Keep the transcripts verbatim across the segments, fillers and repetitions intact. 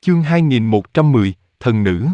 Chương hai nghìn một trăm mười, Thần Nữ.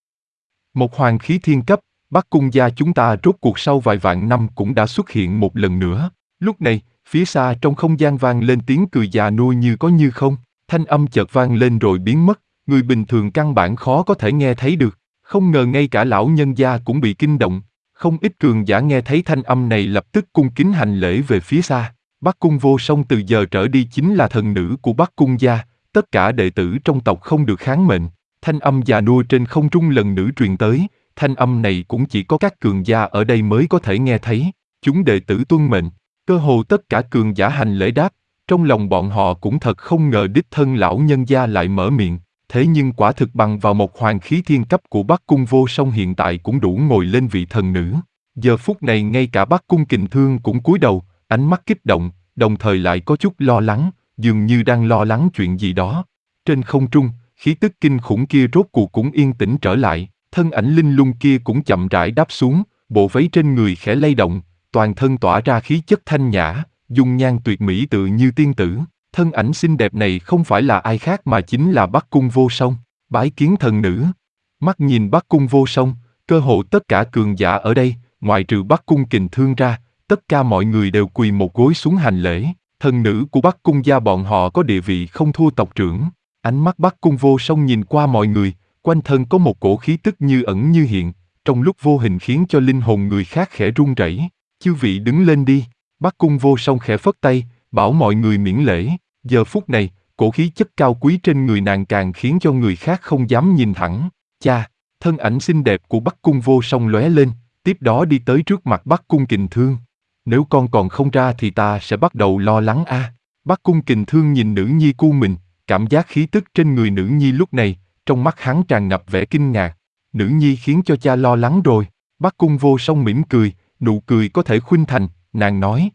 Một hoàng khí thiên cấp, Bắc Cung gia chúng ta rốt cuộc sau vài vạn năm cũng đã xuất hiện một lần nữa. Lúc này, phía xa trong không gian vang lên tiếng cười già nua như có như không, thanh âm chợt vang lên rồi biến mất, người bình thường căn bản khó có thể nghe thấy được. Không ngờ ngay cả lão nhân gia cũng bị kinh động, không ít cường giả nghe thấy thanh âm này lập tức cung kính hành lễ về phía xa. Bắc Cung Vô Song từ giờ trở đi chính là thần nữ của Bắc Cung gia, tất cả đệ tử trong tộc không được kháng mệnh. Thanh âm già nua trên không trung lần nữa truyền tới, thanh âm này cũng chỉ có các cường gia ở đây mới có thể nghe thấy. Chúng đệ tử tuân mệnh, cơ hồ tất cả cường giả hành lễ đáp, trong lòng bọn họ cũng thật không ngờ đích thân lão nhân gia lại mở miệng. Thế nhưng quả thực bằng vào một hoàng khí thiên cấp của Bắc Cung Vô Song hiện tại cũng đủ ngồi lên vị thần nữ. Giờ phút này ngay cả Bắc Cung Kình Thương cũng cúi đầu, ánh mắt kích động, đồng thời lại có chút lo lắng, dường như đang lo lắng chuyện gì đó. Trên không trung, khí tức kinh khủng kia rốt cuộc cũng yên tĩnh trở lại, thân ảnh linh lung kia cũng chậm rãi đáp xuống, bộ váy trên người khẽ lay động, toàn thân tỏa ra khí chất thanh nhã, dung nhan tuyệt mỹ tựa như tiên tử. Thân ảnh xinh đẹp này không phải là ai khác mà chính là Bắc Cung Vô Song, bái kiến thần nữ. Mắt nhìn Bắc Cung Vô Song, cơ hồ tất cả cường giả ở đây, ngoại trừ Bắc Cung Kình Thương ra, tất cả mọi người đều quỳ một gối xuống hành lễ. Thần nữ của Bắc Cung gia bọn họ có địa vị không thua tộc trưởng. Ánh mắt Bắc Cung Vô Song nhìn qua mọi người, quanh thân có một cổ khí tức như ẩn như hiện, trong lúc vô hình khiến cho linh hồn người khác khẽ run rẩy. Chư vị đứng lên đi. Bắc Cung Vô Song khẽ phất tay, bảo mọi người miễn lễ. Giờ phút này, cổ khí chất cao quý trên người nàng càng khiến cho người khác không dám nhìn thẳng. Cha, thân ảnh xinh đẹp của Bắc Cung Vô Song lóe lên, tiếp đó đi tới trước mặt Bắc Cung Kình Thương. Nếu con còn không ra thì ta sẽ bắt đầu lo lắng a. À. Bắc Cung Kình Thương nhìn nữ nhi của mình, cảm giác khí tức trên người nữ nhi lúc này, trong mắt hắn tràn ngập vẻ kinh ngạc. Nữ nhi khiến cho cha lo lắng rồi. Bắc Cung Vô Song mỉm cười, nụ cười có thể khuynh thành, nàng nói.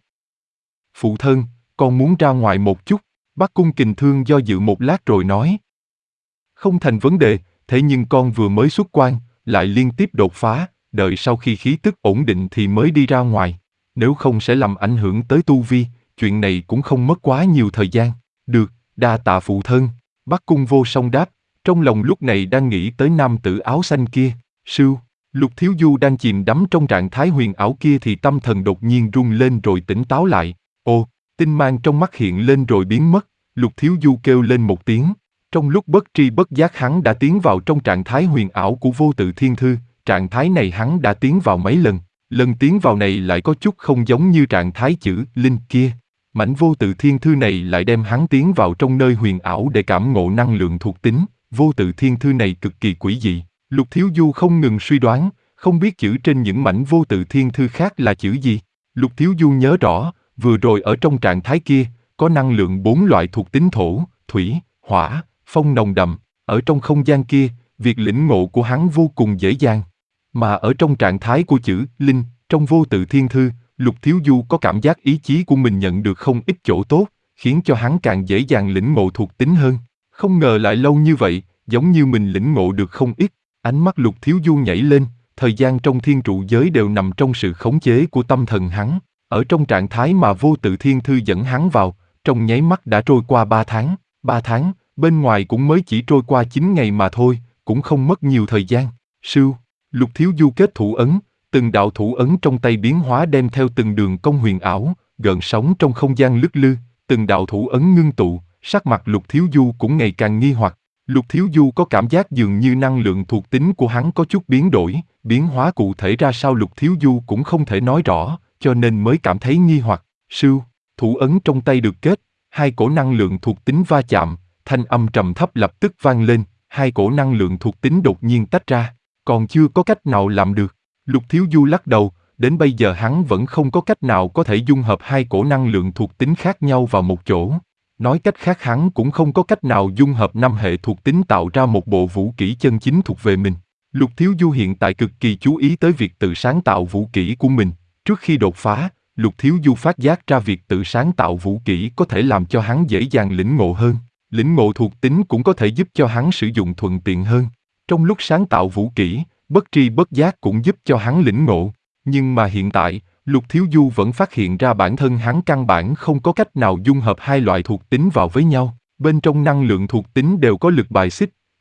Phụ thân, con muốn ra ngoài một chút. Bắc Cung Kình Thương do dự một lát rồi nói. Không thành vấn đề, thế nhưng con vừa mới xuất quan, lại liên tiếp đột phá, đợi sau khi khí tức ổn định thì mới đi ra ngoài. Nếu không sẽ làm ảnh hưởng tới tu vi, chuyện này cũng không mất quá nhiều thời gian. Được, đa tạ phụ thân. Bắc Cung Vô Song đáp, trong lòng lúc này đang nghĩ tới nam tử áo xanh kia. Sưu, Lục Thiếu Du đang chìm đắm trong trạng thái huyền ảo kia thì tâm thần đột nhiên rung lên rồi tỉnh táo lại. Ồ, tinh mang trong mắt hiện lên rồi biến mất. Lục Thiếu Du kêu lên một tiếng. Trong lúc bất tri bất giác hắn đã tiến vào trong trạng thái huyền ảo của Vô Tự Thiên Thư. Trạng thái này hắn đã tiến vào mấy lần. Lần tiến vào này lại có chút không giống như trạng thái chữ linh kia. Mảnh Vô Tự Thiên Thư này lại đem hắn tiến vào trong nơi huyền ảo để cảm ngộ năng lượng thuộc tính. Vô Tự Thiên Thư này cực kỳ quỷ dị. Lục Thiếu Du không ngừng suy đoán, không biết chữ trên những mảnh Vô Tự Thiên Thư khác là chữ gì. Lục Thiếu Du nhớ rõ, vừa rồi ở trong trạng thái kia, có năng lượng bốn loại thuộc tính thổ, thủy, hỏa, phong nồng đậm. Ở trong không gian kia, việc lĩnh ngộ của hắn vô cùng dễ dàng. Mà ở trong trạng thái của chữ linh, trong Vô Tự Thiên Thư, Lục Thiếu Du có cảm giác ý chí của mình nhận được không ít chỗ tốt, khiến cho hắn càng dễ dàng lĩnh ngộ thuộc tính hơn. Không ngờ lại lâu như vậy, giống như mình lĩnh ngộ được không ít. Ánh mắt Lục Thiếu Du nhảy lên, thời gian trong thiên trụ giới đều nằm trong sự khống chế của tâm thần hắn. Ở trong trạng thái mà Vô Tự Thiên Thư dẫn hắn vào, trong nháy mắt đã trôi qua ba tháng. Ba tháng, bên ngoài cũng mới chỉ trôi qua chín ngày mà thôi, cũng không mất nhiều thời gian. Sưu, Lục Thiếu Du kết thủ ấn, từng đạo thủ ấn trong tay biến hóa đem theo từng đường cong huyền ảo, gợn sóng trong không gian lướt lư, từng đạo thủ ấn ngưng tụ, sắc mặt Lục Thiếu Du cũng ngày càng nghi hoặc. Lục Thiếu Du có cảm giác dường như năng lượng thuộc tính của hắn có chút biến đổi, biến hóa cụ thể ra sao Lục Thiếu Du cũng không thể nói rõ, cho nên mới cảm thấy nghi hoặc. Sưu, thủ ấn trong tay được kết, hai cổ năng lượng thuộc tính va chạm, thanh âm trầm thấp lập tức vang lên, hai cổ năng lượng thuộc tính đột nhiên tách ra, còn chưa có cách nào làm được. Lục Thiếu Du lắc đầu, đến bây giờ hắn vẫn không có cách nào có thể dung hợp hai cổ năng lượng thuộc tính khác nhau vào một chỗ. Nói cách khác hắn cũng không có cách nào dung hợp năm hệ thuộc tính tạo ra một bộ vũ kỹ chân chính thuộc về mình. Lục Thiếu Du hiện tại cực kỳ chú ý tới việc tự sáng tạo vũ kỹ của mình. Trước khi đột phá, Lục Thiếu Du phát giác ra việc tự sáng tạo vũ kỹ có thể làm cho hắn dễ dàng lĩnh ngộ hơn. Lĩnh ngộ thuộc tính cũng có thể giúp cho hắn sử dụng thuận tiện hơn. Trong lúc sáng tạo vũ kỹ, bất tri bất giác cũng giúp cho hắn lĩnh ngộ. Nhưng mà hiện tại, Lục Thiếu Du vẫn phát hiện ra bản thân hắn căn bản không có cách nào dung hợp hai loại thuộc tính vào với nhau. Bên trong năng lượng thuộc tính đều có lực bài xích,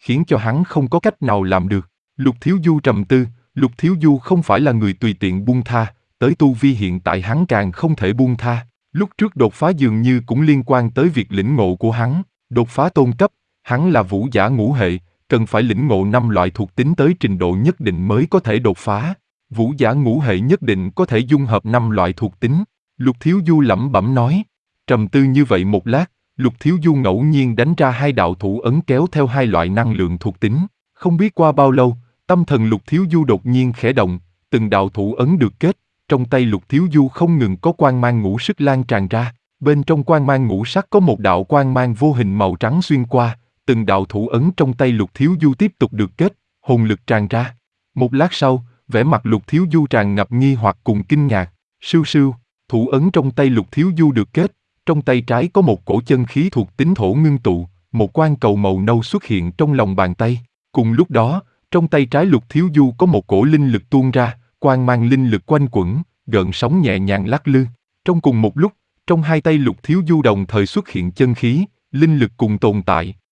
khiến cho hắn không có cách nào làm được. Lục Thiếu Du trầm tư, Lục Thiếu Du không phải là người tùy tiện buông tha, tới tu vi hiện tại hắn càng không thể buông tha. Lúc trước đột phá dường như cũng liên quan tới việc lĩnh ngộ của hắn, đột phá tôn cấp, hắn là vũ giả ngũ hệ, cần phải lĩnh ngộ năm loại thuộc tính tới trình độ nhất định mới có thể đột phá. Vũ giả ngũ hệ nhất định có thể dung hợp năm loại thuộc tính. Lục Thiếu Du lẩm bẩm nói. Trầm tư như vậy một lát, Lục Thiếu Du ngẫu nhiên đánh ra hai đạo thủ ấn kéo theo hai loại năng lượng thuộc tính. Không biết qua bao lâu, tâm thần Lục Thiếu Du đột nhiên khẽ động, từng đạo thủ ấn được kết, trong tay Lục Thiếu Du không ngừng có quang mang ngũ sắc lan tràn ra. Bên trong quang mang ngũ sắc có một đạo quang mang vô hình màu trắng xuyên qua, từng đạo thủ ấn trong tay Lục Thiếu Du tiếp tục được kết, hồn lực tràn ra. Một lát sau, vẻ mặt Lục Thiếu Du tràn ngập nghi hoặc cùng kinh ngạc. Sưu sưu, thủ ấn trong tay Lục Thiếu Du được kết, trong tay trái có một cổ chân khí thuộc tính thổ ngưng tụ, một quan cầu màu nâu xuất hiện trong lòng bàn tay. Cùng lúc đó, trong tay trái Lục Thiếu Du có một cổ linh lực tuôn ra, quang mang linh lực quanh quẩn, gợn sóng nhẹ nhàng lắc lư. Trong cùng một lúc, trong hai tay Lục Thiếu Du đồng thời xuất hiện chân khí, linh lực cùng tồn tại.